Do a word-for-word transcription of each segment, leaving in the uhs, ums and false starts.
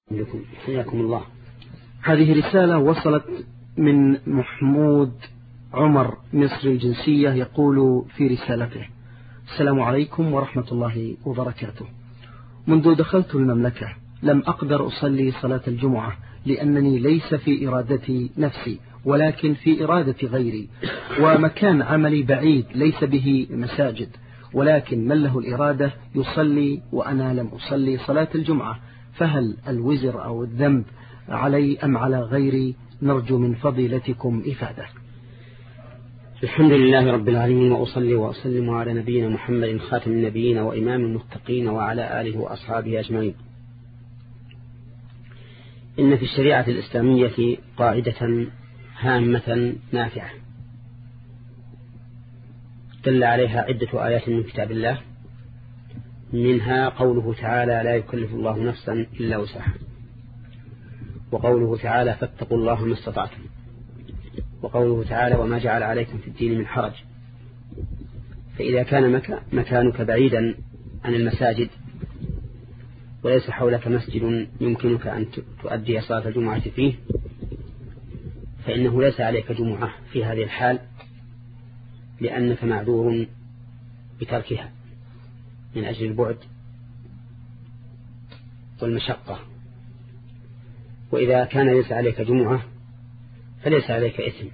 لكم حياكم الله. هذه رسالة وصلت من محمود عمر مصري الجنسية، يقول في رسالته: السلام عليكم ورحمة الله وبركاته. منذ دخلت المملكة لم أقدر أصلي صلاة الجمعة لأنني ليس في إرادتي نفسي ولكن في إرادة غيري، ومكان عملي بعيد ليس به مساجد، ولكن من له الإرادة يصلي وأنا لم أصلي صلاة الجمعة، فهل الوزر أو الذنب علي أم على غيري؟ نرجو من فضيلتكم إفادة. الحمد لله رب العالمين، وأصلي وأسلم على نبينا محمد خاتم النبيين وإمام المتقين وعلى آله وأصحابه أجمعين. إن في الشريعة الإسلامية قاعدة هامة نافعة دل عليها عدة آيات من كتاب الله، منها قوله تعالى: لا يكلف الله نفسا إلا وسعها، وقوله تعالى: فاتقوا الله ما استطعتم، وقوله تعالى: وما جعل عليكم في الدين من حرج. فإذا كان مكانك بعيدا عن المساجد وليس حولك مسجد يمكنك أن تؤدي صلاة الجمعة فيه، فإنه ليس عليك جمعة في هذه الحال، لأنك معذور بتركها من أجل البعد والمشقة. وإذا كان ليس عليك جمعة فليس عليك إثم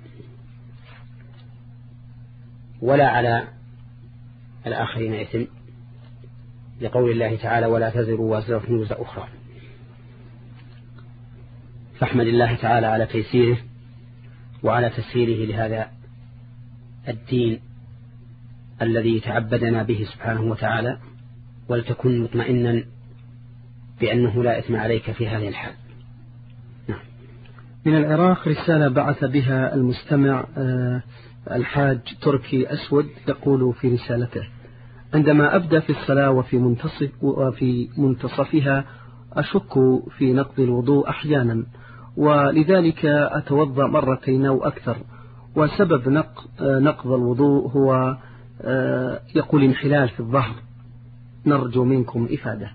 ولا على الآخرين إثم، لقول الله تعالى: ولا تزر وازرة وزر أخرى. فاحمد الله تعالى على تيسيره وعلى تسهيله لهذا الدين الذي تعبدنا به سبحانه وتعالى، ولتكن مطمئنا بأنه لا إثم عليك في هذه الحال. نعم. من العراق رسالة بعث بها المستمع الحاج تركي أسود، يقول في رسالته: عندما أبدأ في الصلاة وفي منتصف وفي منتصفها أشك في نقض الوضوء أحيانا، ولذلك أتوضأ مرتين أو أكثر، وسبب نقض الوضوء هو يقول انحلال في الظهر. نرجو منكم إفادة.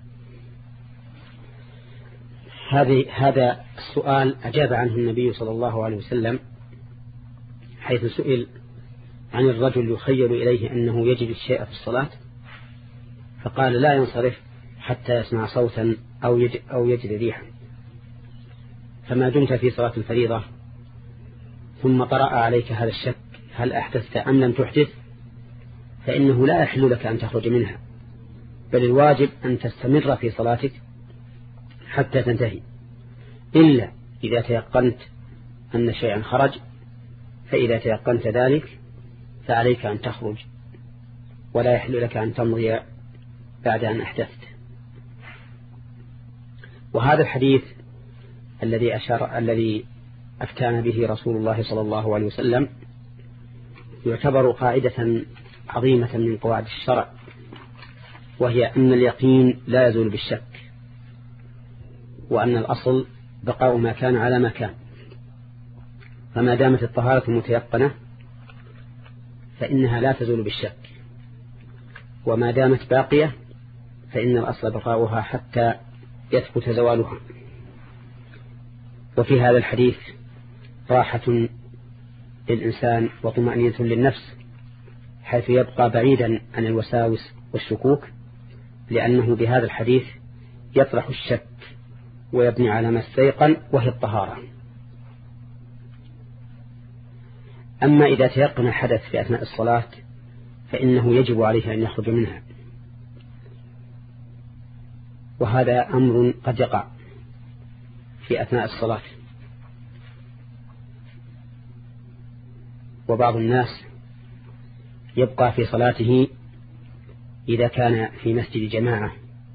هذه هذا السؤال أجاب عنه النبي صلى الله عليه وسلم، حيث سئل عن الرجل يخيل إليه أنه يجد الشيء في الصلاة، فقال: لا ينصرف حتى يسمع صوتا أو يجد, أو يجد ريحا. فما دمت في صلاة الفريضة ثم طرأ عليك هذا الشك هل أحدثت أم لم تحدث، فإنه لا يحل لك أن تخرج منها، بل الواجب أن تستمر في صلاتك حتى تنتهي، إلا إذا تيقنت أن شيئا خرج، فإذا تيقنت ذلك فعليك أن تخرج، ولا يحل لك أن تمضي بعد أن أحدثت. وهذا الحديث الذي أشار الذي أفتان به رسول الله صلى الله عليه وسلم يعتبر قاعدة عظيمة من قواعد الشرع، وهي أن اليقين لا يزول بالشك، وأن الأصل بقاء ما كان على ما كان. فما دامت الطهارة متيقنة فإنها لا تزول بالشك، وما دامت باقية فإن الأصل بقاؤها حتى يثبت زوالها. وفي هذا الحديث راحة للإنسان وطمأنينة للنفس، حيث يبقى بعيدا عن الوساوس والشكوك، لأنه بهذا الحديث يطرح الشك ويبني على ما استيقن، وهي الطهارة. أما إذا تيقن الحدث في أثناء الصلاة فإنه يجب عليه أن يخرج منها، وهذا أمر قد يقع في أثناء الصلاة. وبعض الناس يبقى في صلاته إذا كان في مسجد جماعة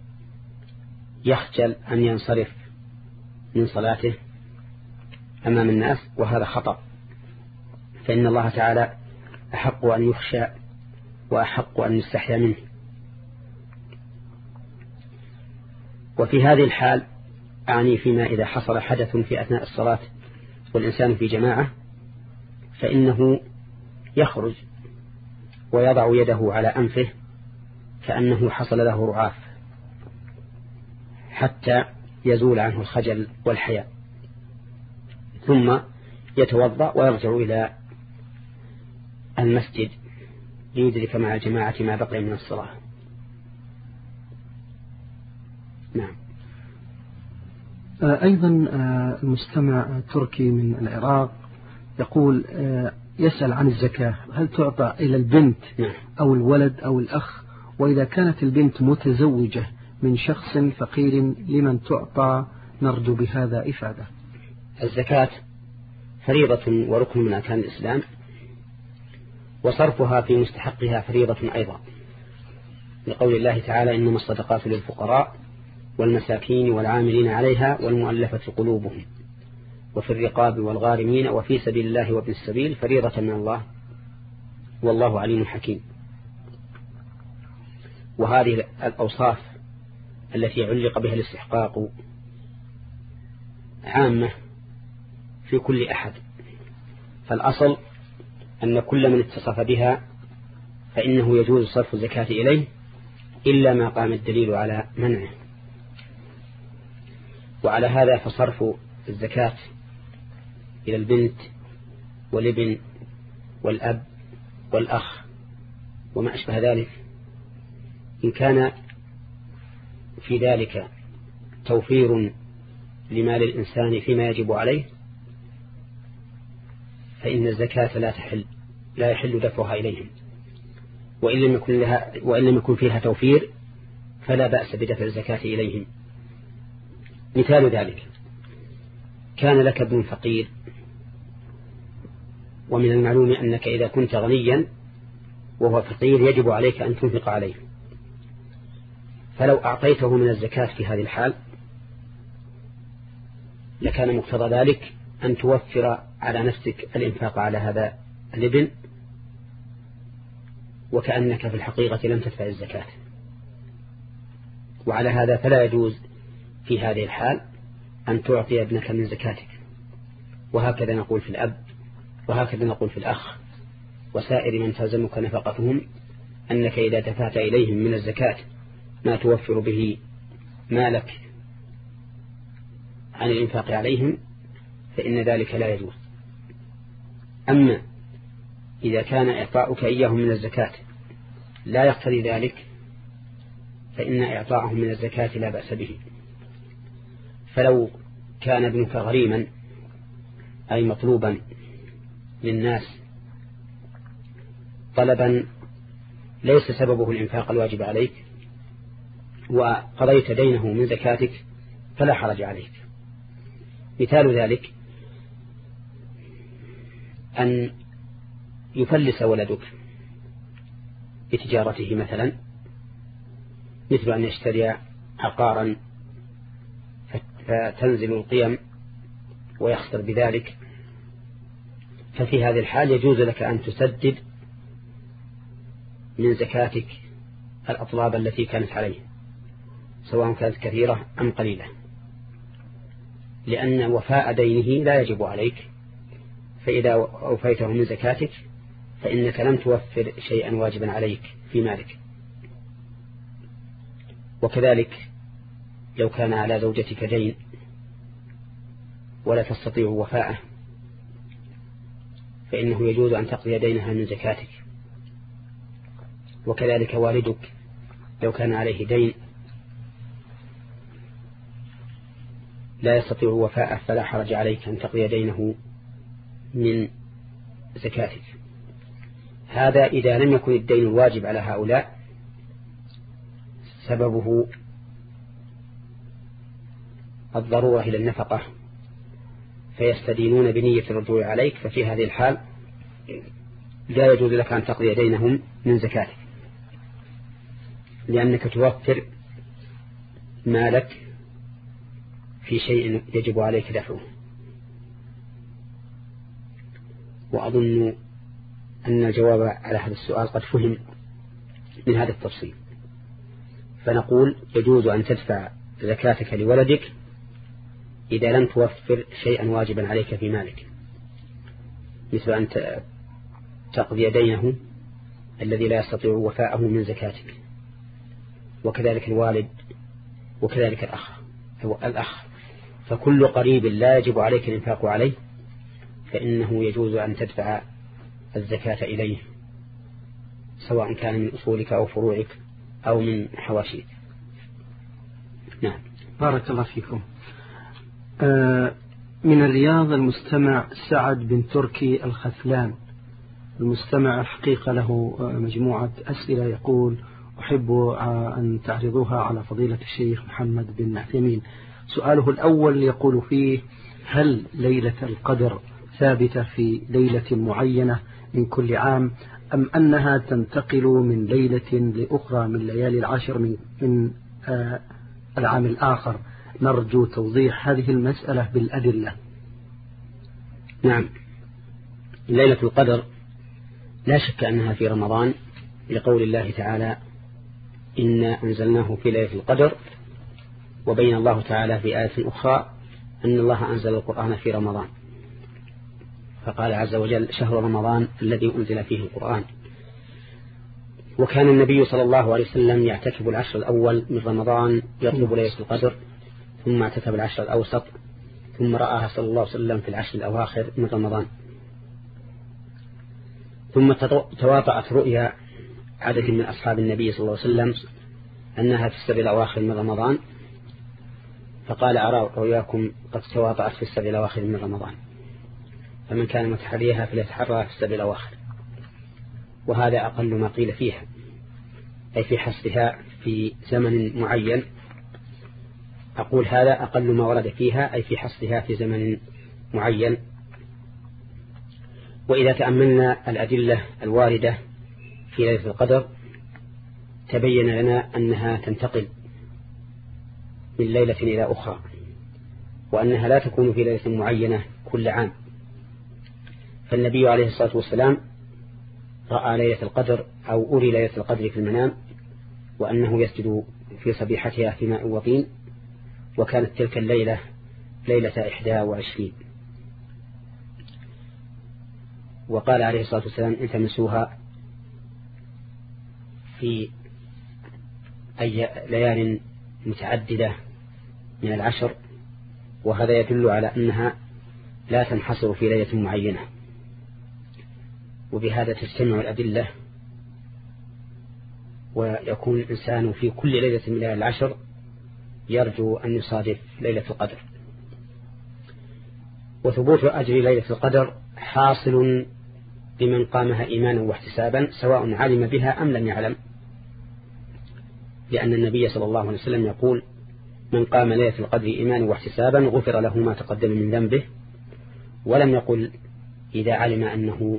يخجل أن ينصرف من صلاته أمام الناس، وهذا خطأ، فإن الله تعالى أحق أن يخشى وأحق أن يستحيا منه. وفي هذه الحال أعني فيما إذا حصل حدث في أثناء الصلاة والإنسان في جماعة، فإنه يخرج ويضع يده على أنفه كأنه حصل له رعاف، حتى يزول عنه الخجل والحياء، ثم يتوضأ ويرجع إلى المسجد ليدرك مع الجماعة ما بقي من الصلاة. نعم. أيضا المستمع تركي من العراق يقول يسأل عن الزكاة، هل تعطى إلى البنت أو الولد أو الأخ؟ وإذا كانت البنت متزوجة من شخص فقير لمن تعطى؟ نرجو بهذا إفادة. الزكاة فريضة وركن من أركان الإسلام، وصرفها في مستحقها فريضة أيضا، لقول الله تعالى إنما الصدقات للفقراء والمساكين والعاملين عليها والمؤلفة قلوبهم وفي الرقاب والغارمين وفي سبيل الله وابن السبيل فريضة من الله والله عليم حكيم. وهذه الأوصاف التي علق بها الاستحقاق عامة في كل أحد، فالأصل أن كل من اتصف بها فإنه يجوز صرف الزكاة إليه إلا ما قام الدليل على منعه. وعلى هذا فصرف الزكاة إلى البنت والابن والأب والأخ وما أشبه ذلك إن كان في ذلك توفير لمال الإنسان فيما يجب عليه فإن الزكاة لا تحل لا يحل دفعها إليهم، وإن لم يكن لها وإن لم يكن فيها توفير فلا بأس بدفع الزكاة إليهم. مثال ذلك: كان لك ابن فقير، ومن المعلوم أنك إذا كنت غنيا وهو فقير يجب عليك أن تنفق عليه، فلو أعطيته من الزكاة في هذه الحال لكان مقتضى ذلك أن توفر على نفسك الإنفاق على هذا الابن، وكأنك في الحقيقة لم تدفع الزكاة. وعلى هذا فلا يجوز في هذه الحال أن تعطي ابنك من زكاتك. وهكذا نقول في الأب، وهكذا نقول في الأخ وسائر من تلزمك نفقتهم، أنك إذا دفعت إليهم من الزكاة ما توفر به مالك عن الإنفاق عليهم فإن ذلك لا يجوز. أما إذا كان إعطاؤك إياهم من الزكاة لا يقتضي ذلك فإن إعطاءهم من الزكاة لا بأس به. فلو كان ابنك غريما أي مطلوبا للناس طلبا ليس سببه الإنفاق الواجب عليك وقضيت دينه من زكاتك فلا حرج عليك. مثال ذلك أن يفلس ولدك بتجارته مثلا، مثل أن يشتري عقارا فتنزل القيم ويخسر بذلك، ففي هذه الحال يجوز لك أن تسدد من زكاتك الأطلاب التي كانت عليه سواء كانت كثيرة أم قليلة، لأن وفاء دينه لا يجب عليك، فإذا أوفيته من زكاتك فإنك لم توفر شيئا واجبا عليك في مالك. وكذلك لو كان على زوجتك دين ولا تستطيع وفاءه فإنه يجوز أن تقضي دينها من زكاتك. وكذلك والدك لو كان عليه دين لا يستطيع وفاءه فلا حرج عليك أن تقضي دينه من زكاتك. هذا إذا لم يكن الدين الواجب على هؤلاء سببه الضرورة إلى النفقة فيستدينون بنية الرجوع عليك، ففي هذه الحال لا يجوز لك أن تقضي دينهم من زكاتك، لأنك توفر مالك في شيء يجب عليك دفعه. وأظن أن الجواب على هذا السؤال قد فهم من هذا التفصيل. فنقول يجوز أن تدفع زكاتك لولدك إذا لم توفر شيئا واجبا عليك في مالك، مثل أن تقضي دينه الذي لا يستطيع وفاءه من زكاتك، وكذلك الوالد وكذلك الأخ هو الأخ، فكل قريب لا يجب عليك الإنفاق عليه فإنه يجوز أن تدفع الزكاة إليه، سواء كان من أصولك أو فروعك أو من حواشيك. نعم. بارك الله فيكم. آه من الرياض المستمع سعد بن تركي الخثلان. المستمع الحقيقة له مجموعة أسئلة، يقول: أحب أن تعرضوها على فضيلة الشيخ محمد بن عثيمين. سؤاله الأول يقول فيه: هل ليلة القدر ثابتة في ليلة معينة من كل عام، أم أنها تنتقل من ليلة لأخرى من ليالي العشر من, من آه العام الآخر؟ نرجو توضيح هذه المسألة بالأدلة. نعم، ليلة القدر لا شك أنها في رمضان، لقول الله تعالى: إنا أنزلناه في ليلة القدر. وبين الله تعالى في آية أخرى أن الله أنزل القرآن في رمضان، فقال عز وجل: شهر رمضان الذي أنزل فيه القرآن. وكان النبي صلى الله عليه وسلم يعتكف العشر الأول من رمضان يطلب ليلة القدر، ثم اعتكف العشر الأوسط، ثم رآها صلى الله عليه وسلم في العشر الأواخر من رمضان. ثم تواطأت رؤيا عدد من أصحاب النبي صلى الله عليه وسلم أنها في السبع الأواخر من رمضان، فقال: أرى رؤياكم قد تواطأت في السبع الأواخر من رمضان، فمن كان متحريها فليتحرى في السبع الأواخر. وهذا أقل ما قيل فيها، أي في حسبها في زمن معين. أقول هذا أقل ما ورد فيها، أي في حسبها في زمن معين. وإذا تأملنا الأدلة الواردة في ليلة القدر تبين لنا أنها تنتقل من ليلة إلى أخرى، وأنها لا تكون في ليلة معينة كل عام. فالنبي عليه الصلاة والسلام رأى ليلة القدر أو أري ليلة القدر في المنام، وأنه يسجد في صبيحتها في ماء وطين، وكانت تلك الليلة ليلة إحدى وعشرين. وقال عليه الصلاة والسلام: التمسوها في أي ليال متعددة من العشر. وهذا يدل على أنها لا تنحصر في ليلة معينة، وبهذا تجتمع الأدلة، ويكون الإنسان في كل ليلة من ليالي العشر يرجو أن يصادف ليلة القدر. وثبوت أجر ليلة القدر حاصل لمن قامها إيمانا واحتسابا، سواء علم بها أم لم يعلم، لأن النبي صلى الله عليه وسلم يقول: من قام ليلة القدر إيمانا واحتسابا غفر له ما تقدم من ذنبه. ولم يقل إذا علم أنه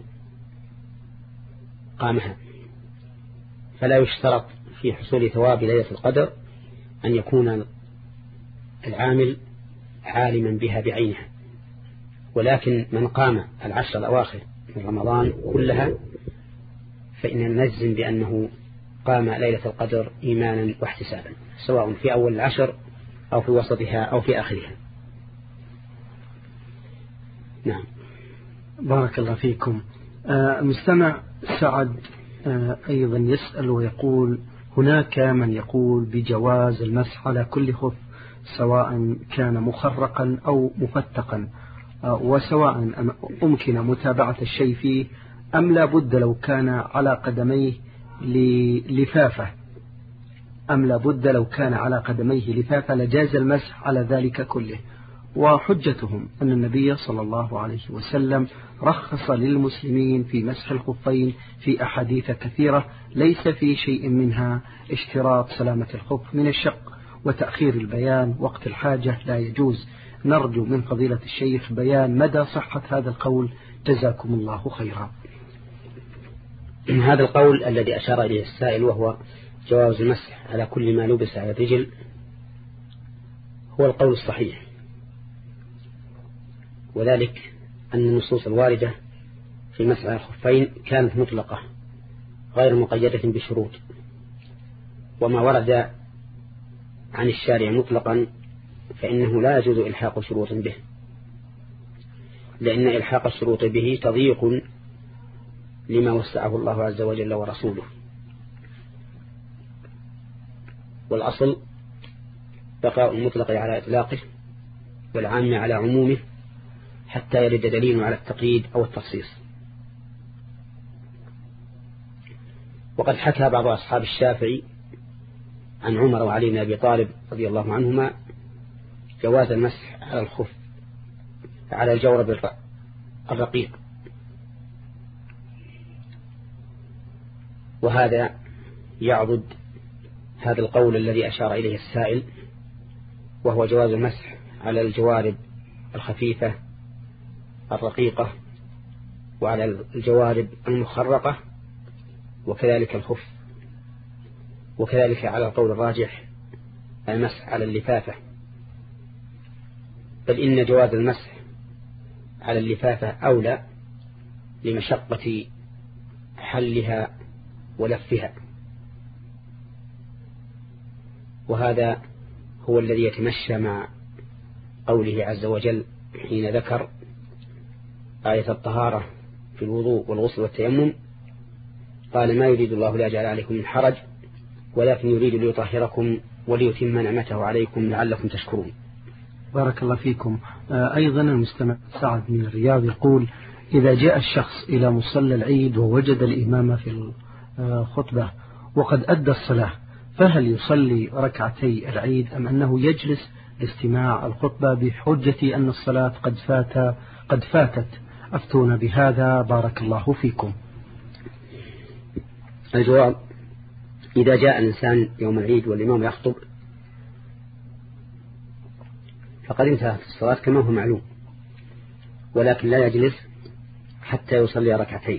قامها. فلا يشترط في حصول ثواب ليلة القدر أن يكون العامل عالما بها بعينها، ولكن من قام العشر الأواخر من رمضان كلها فإننا نجزم بأنه قام ليلة القدر إيمانا واحتسابا، سواء في أول العشر أو في وسطها أو في آخرها. نعم. بارك الله فيكم. آه المستمع سعد آه أيضا يسأل ويقول: هناك من يقول بجواز المسح على كل خف سواء كان مخرقا أو مفتقا، آه وسواء أمكن متابعة الشيء فيه أم لا بد لو كان على قدميه لفافة أم لا بد لو كان على قدميه لفافة لجاز المسح على ذلك كله. وحجتهم أن النبي صلى الله عليه وسلم رخص للمسلمين في مسح الخفين في أحاديث كثيرة ليس في شيء منها اشتراط سلامة الخف من الشق، وتأخير البيان وقت الحاجة لا يجوز. نرجو من فضيلة الشيخ بيان مدى صحة هذا القول، جزاكم الله خيرا. هذا القول الذي أشار إليه السائل وهو جواز المسح على كل ما لبس على الرجل هو القول الصحيح، وذلك أن النصوص الواردة في مسح الخفين كانت مطلقة غير مقيدة بشروط، وما ورد عن الشارع مطلقا فإنه لا يجوز إلحاق شروط به، لأن إلحاق الشروط به تضييق لما وسعه الله عز وجل ورسوله. والأصل بقاء المطلق على إطلاقه والعام على عمومه حتى يرد دليل على التقييد أو التخصيص. وقد حكى بعض أصحاب الشافعي عن عمر وعلي بن أبي طالب رضي الله عنهما جواز المسح على الخف على الجورب الرقيق، وهذا يعضد هذا القول الذي أشار إليه السائل، وهو جواز المسح على الجوارب الخفيفة الرقيقة وعلى الجوارب المخرقة وكذلك الخف، وكذلك على القول الراجح المسح على اللفافة، بل إن جواز المسح على اللفافة أولى لمشقة حلها ولفها، وهذا هو الذي يتمشى مع قوله عز وجل حين ذكر آية الطهارة في الوضوء والغسل والتيمم، قال ما يريد الله ليجعل عليكم من حرج ولكن يريد ليطهركم وليتم نعمته عليكم لعلكم تشكرون. بارك الله فيكم. أيضا المستمع سعد من الرياض يقول إذا جاء الشخص إلى مصلى العيد ووجد الإمام في الخطبة وقد أدى الصلاة، فهل يصلي ركعتي العيد أم أنه يجلس لاستماع الخطبة بحجة أن الصلاة قد فات قد فاتت؟ أفتونا بهذا بارك الله فيكم. الجواب: إذا جاء الإنسان يوم العيد والإمام يخطب فقد انتهت الصلاة كما هو معلوم، ولكن لا يجلس حتى يصلي ركعتين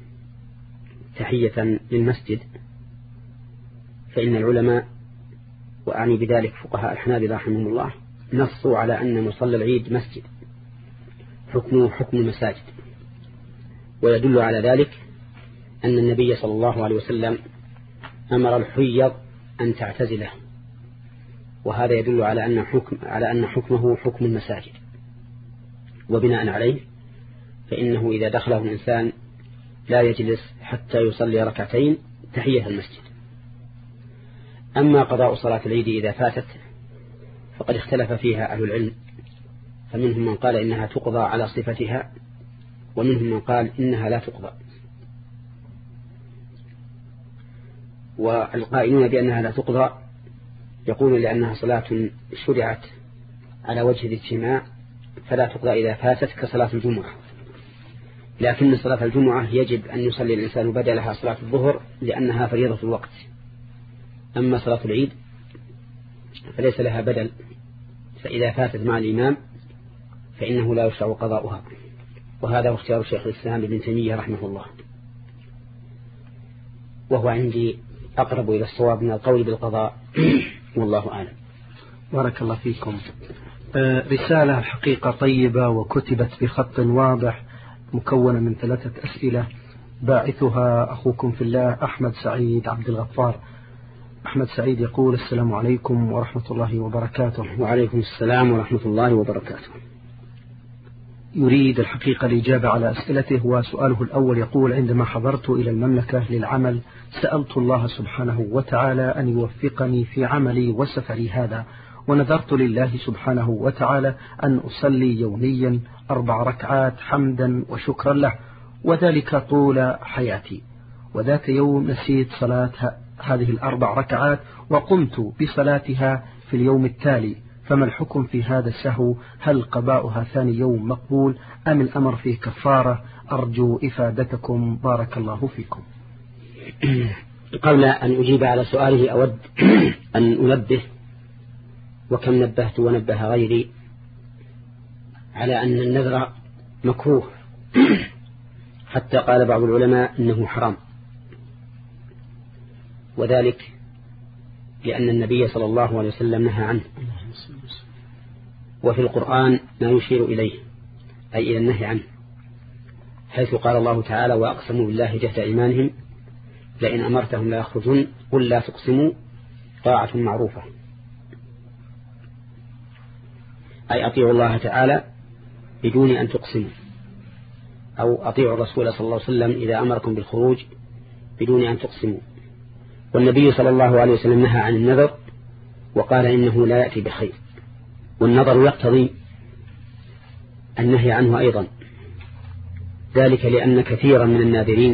تحية للمسجد، فإن العلماء وأعني بذلك فقهاء الحنابلة رحمهم الله نصوا على أن مصلى العيد مسجد حكمه حكم المساجد، ويدل على ذلك أن النبي صلى الله عليه وسلم أمر الحيض أن تعتزله، وهذا يدل على أن حكم على أن حكمه حكم المساجد، وبناء عليه فإنه إذا دخله الإنسان لا يجلس حتى يصلي ركعتين تحية المسجد. أما قضاء صلاة العيد إذا فاتت فقد اختلف فيها أهل العلم، فمنهم من قال إنها تقضى على صفتها، ومنهم من قال إنها لا تقضى. والقائلون بأنها لا تقضى يقولون لأنها صلاة شرعت على وجه الاجتماع فلا تقضى إذا فاتت كصلاة الجمعة، لكن صلاة الجمعة يجب أن يصلي الإنسان بدلها صلاة الظهر لأنها فريضة الوقت. أما صلاة العيد فليس لها بدل، فإذا فاتت مع الإمام فإنه لا يشرع قضاؤها، وهذا هو اختيار شيخ الإسلام ابن تيمية رحمه الله، وهو عندي أقرب إلى الصواب من القول بالقضاء والله أعلم. بارك الله فيكم. رسالة الحقيقة طيبة وكتبت بخط واضح مكونة من ثلاثة أسئلة، باعثها أخوكم في الله أحمد سعيد عبد الغفار. أحمد سعيد يقول السلام عليكم ورحمة الله وبركاته. وعليكم السلام ورحمة الله وبركاته. يريد الحقيقة الإجابة على أسئلته، وسؤاله الأول يقول عندما حضرت إلى المملكة للعمل سألت الله سبحانه وتعالى أن يوفقني في عملي وسفري هذا، ونذرت لله سبحانه وتعالى أن أصلي يوميا أربع ركعات حمدا وشكرا له، وذلك طول حياتي. وذات يوم نسيت صلاة هذه الأربع ركعات وقمت بصلاتها في اليوم التالي، فما الحكم في هذا السهو؟ هل قضاؤها ثاني يوم مقبول أم الأمر فيه كفارة؟ أرجو إفادتكم بارك الله فيكم. قبل أن أجيب على سؤاله أود أن أنبه، وكم نبهت ونبه غيري، على أن النذر مكروه، حتى قال بعض العلماء إنه حرام، وذلك لأن النبي صلى الله عليه وسلم نهى عنه، وفي القرآن ما يشير إليه أي إلى النهي عنه، حيث قال الله تعالى وأقسموا بالله جهد إيمانهم لئن أمرتهم لا يخرجون قل لا تقسموا طاعة معروفة، أي أطيعوا الله تعالى بدون أن تقسموا، أو أطيعوا الرسول صلى الله عليه وسلم إذا أمركم بالخروج بدون أن تقسموا. والنبي صلى الله عليه وسلم نهى عن النذر وقال إنه لا يأتي بخير. والنظر يقتضي النهي عنه أيضا، ذلك لأن كثيرا من الناذرين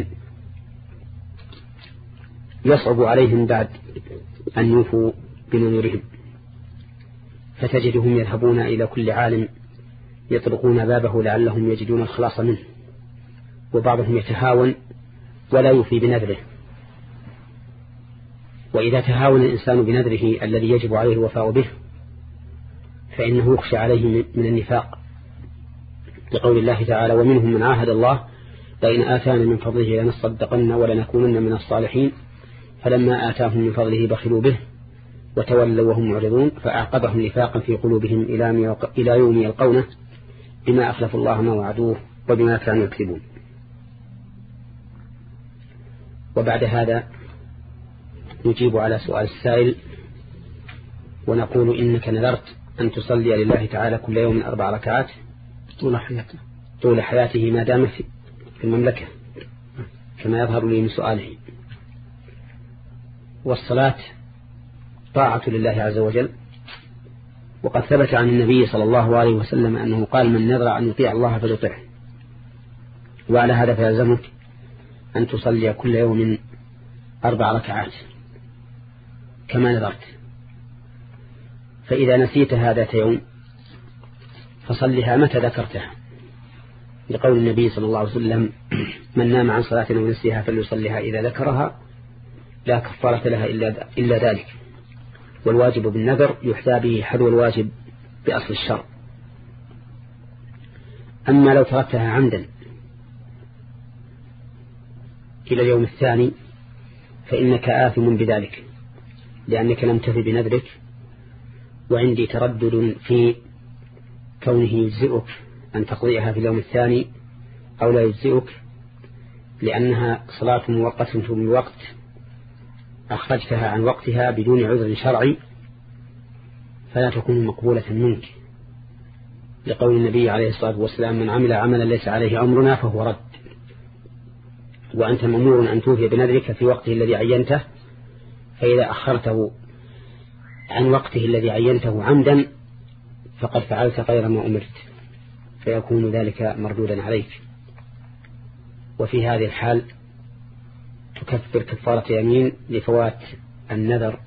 يصعب عليهم بعد أن يوفوا بنذورهم، فتجدهم يذهبون إلى كل عالم يطرقون بابه لعلهم يجدون الخلاص منه، وبعضهم يتهاون ولا يوفي بنذره. وإذا تهاون الإنسان بنذره الذي يجب عليه الوفاء به فإنه يخشى عليه من النفاق، لقول الله تعالى: ومنهم من عاهد الله لئن آتانا من فضله لنصدقن ولنكونن من الصالحين فلما آتاهم من فضله بخلوا به وتولوا وهم معرضون فأعقبهم نفاقا في قلوبهم إلى يوم يلقونه بما أخلفوا الله ما وعدوه وبما كانوا يكذبون. وبعد هذا نجيب على سؤال السائل ونقول: إنك نذرت أن تصلي لله تعالى كل يوم أربع ركعات طول حياته طول حياته ما دام في المملكة كما يظهر لي من سؤاله. والصلاة طاعة لله عز وجل، وقد ثبت عن النبي صلى الله عليه وسلم أنه قال: من نذر أن يطيع الله فليطيعه. وعلى هذا فيلزمك أن تصلي كل يوم أربع ركعات كما نذرت. فإذا نسيت هذا يوم فصلها متى ذكرتها، لقول النبي صلى الله عليه وسلم: من نام عن صلاة ونسيها فليصليها إذا ذكرها لا كفارة لها إلا, إلا ذلك. والواجب بالنذر يحتى به حذو الواجب بأصل الشرع. أما لو تركتها عمدا إلى اليوم الثاني فإنك آثم بذلك، لأنك لم تفي بنذرك. وعندي تردد في كونه يجزئك أن تقضيها في اليوم الثاني أو لا يجزئك، لأنها صلاة موقتة من الوقت أخرجتها عن وقتها بدون عذر شرعي فلا تكون مقبولة منك، لقول النبي عليه الصلاة والسلام: من عمل عملا ليس عليه أمرنا فهو رد. وأنت مأمور أن توفي بنذرك في وقته الذي عينته، فإذا أخرته عن وقته الذي عينته عمدا فقد فعلت غير ما أمرت، فيكون ذلك مردودا عليك. وفي هذه الحال تكفر كفارة يمين لفوات النذر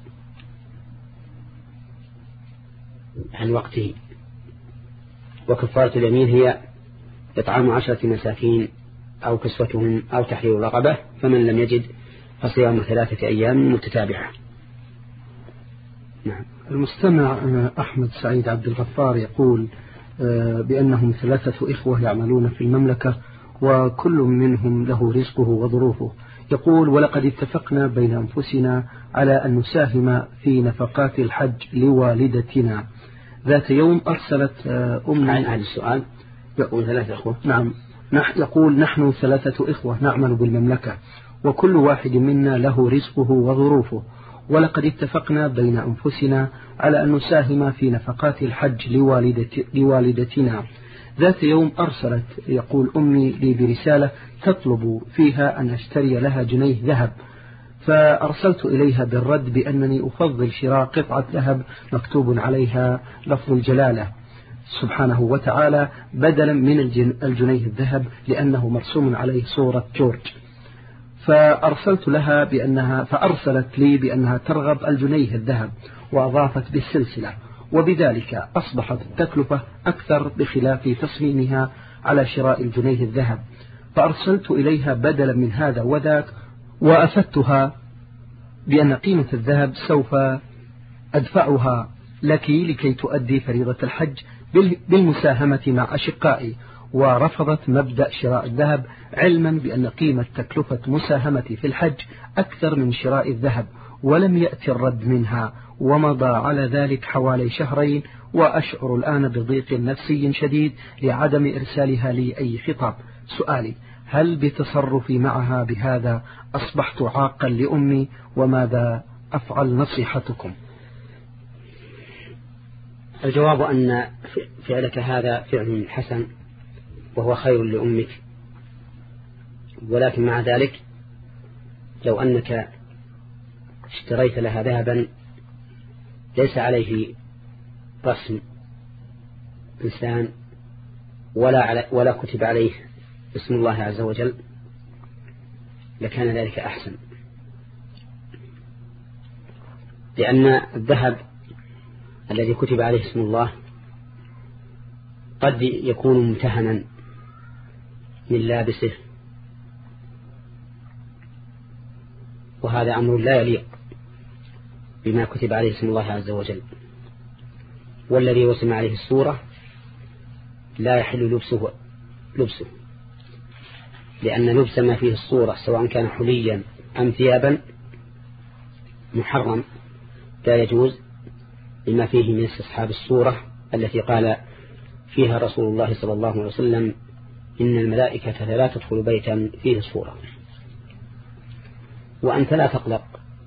عن وقته. وكفارة اليمين هي إطعام عشرة مساكين أو كسوتهم أو تحرير رقبة، فمن لم يجد فصيام ثلاثة أيام متتابعة. نعم. المستمع أحمد سعيد عبد الغفار يقول بأنهم ثلاثة إخوة يعملون في المملكة وكل منهم له رزقه وظروفه. يقول: ولقد اتفقنا بين أنفسنا على أن نساهم في نفقات الحج لوالدتنا. ذات يوم أرسلت أم عن السؤال يقول ثلاثة إخوة. نعم. يقول: نحن ثلاثة إخوة نعمل بالمملكة وكل واحد منا له رزقه وظروفه، ولقد اتفقنا بين أنفسنا على أن نساهم في نفقات الحج لوالدت لوالدتنا. ذات يوم أرسلت يقول أمي لي برسالة تطلب فيها أن أشتري لها جنيه ذهب، فأرسلت إليها بالرد بأنني أفضل شراء قطعة ذهب مكتوب عليها لفظ الجلالة سبحانه وتعالى بدلا من الجنيه الذهب لأنه مرسوم عليه صورة جورج. فأرسلت لها بأنها فأرسلت لي بأنها ترغب الجنيه الذهب وأضافت بالسلسلة، وبذلك أصبحت التكلفة أكثر بخلاف تصميمها على شراء الجنيه الذهب. فأرسلت إليها بدلا من هذا وذاك وأفدتها بأن قيمة الذهب سوف أدفعها لك لكي تؤدي فريضة الحج بالمساهمة مع أشقائي، ورفضت مبدأ شراء الذهب علما بأن قيمة تكلفة مساهمتي في الحج أكثر من شراء الذهب، ولم يأتي الرد منها، ومضى على ذلك حوالي شهرين، وأشعر الآن بضيق نفسي شديد لعدم إرسالها لي أي خطاب. سؤالي: هل بتصرفي معها بهذا أصبحت عاقا لأمي؟ وماذا أفعل؟ نصيحتكم. الجواب أن فعلك هذا فعل حسن وهو خير لأمك، ولكن مع ذلك لو أنك اشتريت لها ذهبا ليس عليه رسم إنسان ولا, على ولا كتب عليه اسم الله عز وجل لكان ذلك أحسن، لأن الذهب الذي كتب عليه اسم الله قد يكون ممتهنا من لابسه، وهذا أمر لا يليق بما كتب عليه اسم الله عز وجل. والذي رسم عليه الصورة لا يحل لبسه, لبسه لأن لبس ما فيه الصورة سواء كان حليا أم ثيابا محرم لا يجوز، لما فيه من استصحاب الصورة التي قال فيها رسول الله صلى الله عليه وسلم إن الملائكة لا تدخل بيتا فيه الصورة. وأنت لا تقلق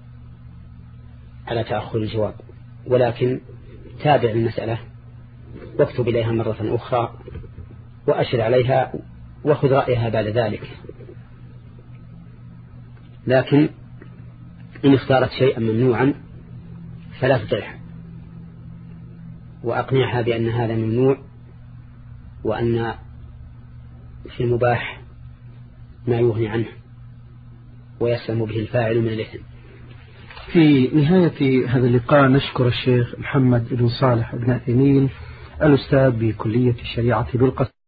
على تأخر الجواب، ولكن تابع المسألة واكتب إليها مرة أخرى وأشر عليها وخذ رأيها بعد ذلك. لكن إن اختارت شيئا ممنوعا فلا تطيعها، وأقنعها بأن هذا ممنوع، وأن في المباح ما يغني عنه ويسلم به الفاعل من الإثم. في نهاية هذا اللقاء نشكر الشيخ محمد بن صالح بن عثيمين الأستاذ بكلية الشريعة بالقصر